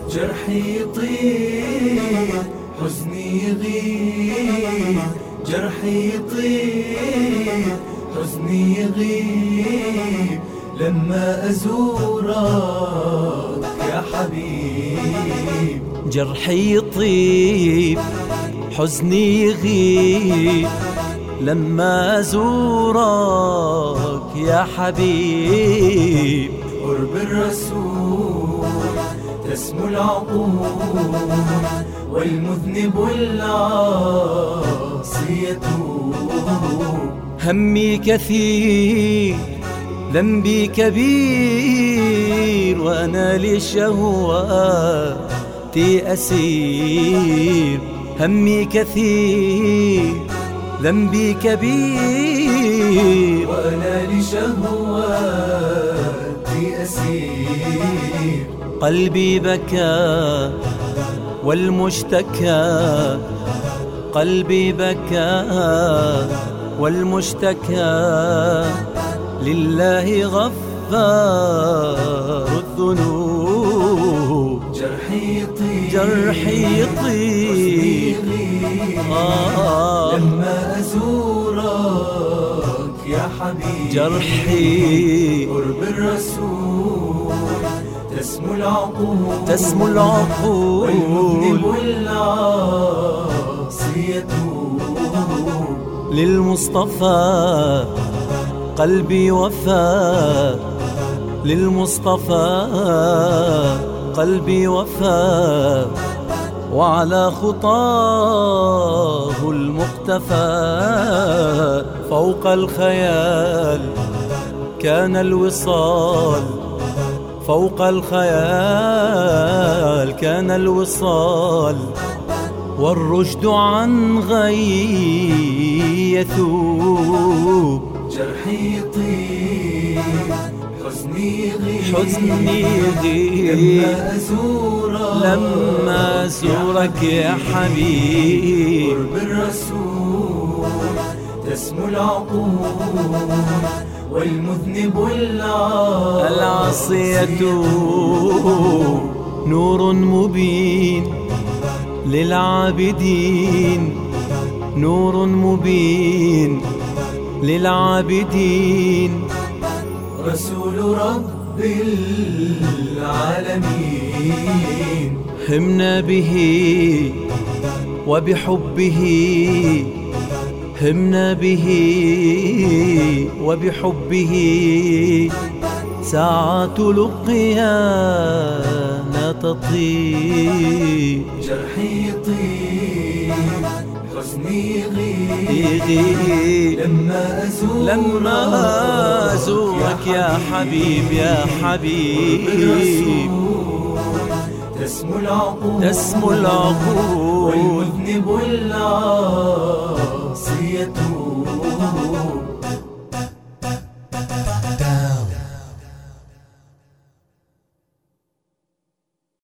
جرحي يطير حزني يغيب، جرحي يطير حزني يغيب لما أزورك يا حبيب. جرحي يطيب حزني يغيب لما أزورك يا حبيب. قرب الرسول تسمو العقول، والمذنب العاصي يتوب. همي كثير ذنبي كبير، وأنا لشهواتي أسير. همي كثير ذنبي كبير، وأنا لشهواتي أسير. قلبي بكى والمشتكى، قلبي بكى والمشتكى لله غفار الذنوب. جرحي يطير جرحي يطير لما أزورك يا حبيب. جرحي قرب الرسول تسمو العقول، تسمو العقول، والمذنب العاصي يتوب. للمصطفى قلبي وفى، للمصطفى قلبي وفى، وعلى خطاه المقتفى. فوق الخيال كان الوصال، فوق الخيال كان الوصال، والرشد عن غي يثوب. جرحي يطير حزني يغيب، حزني يغيب لما أزورك يا حبيب. قرب الرسول تسمو العقول، والمذنب العاصي يتوب. نور مبين للعابدين، نور مبين للعابدين. رسول رب العالمين، همنا به وبحبه، همنا به وبحبه. ساعات لقيانا تطيب. جرحي يطير حزني يغيب لما أزورك يا حبيب، يا حبيب. تسمو العقول، تسمو العقول، والمذنب العاصي يتوب.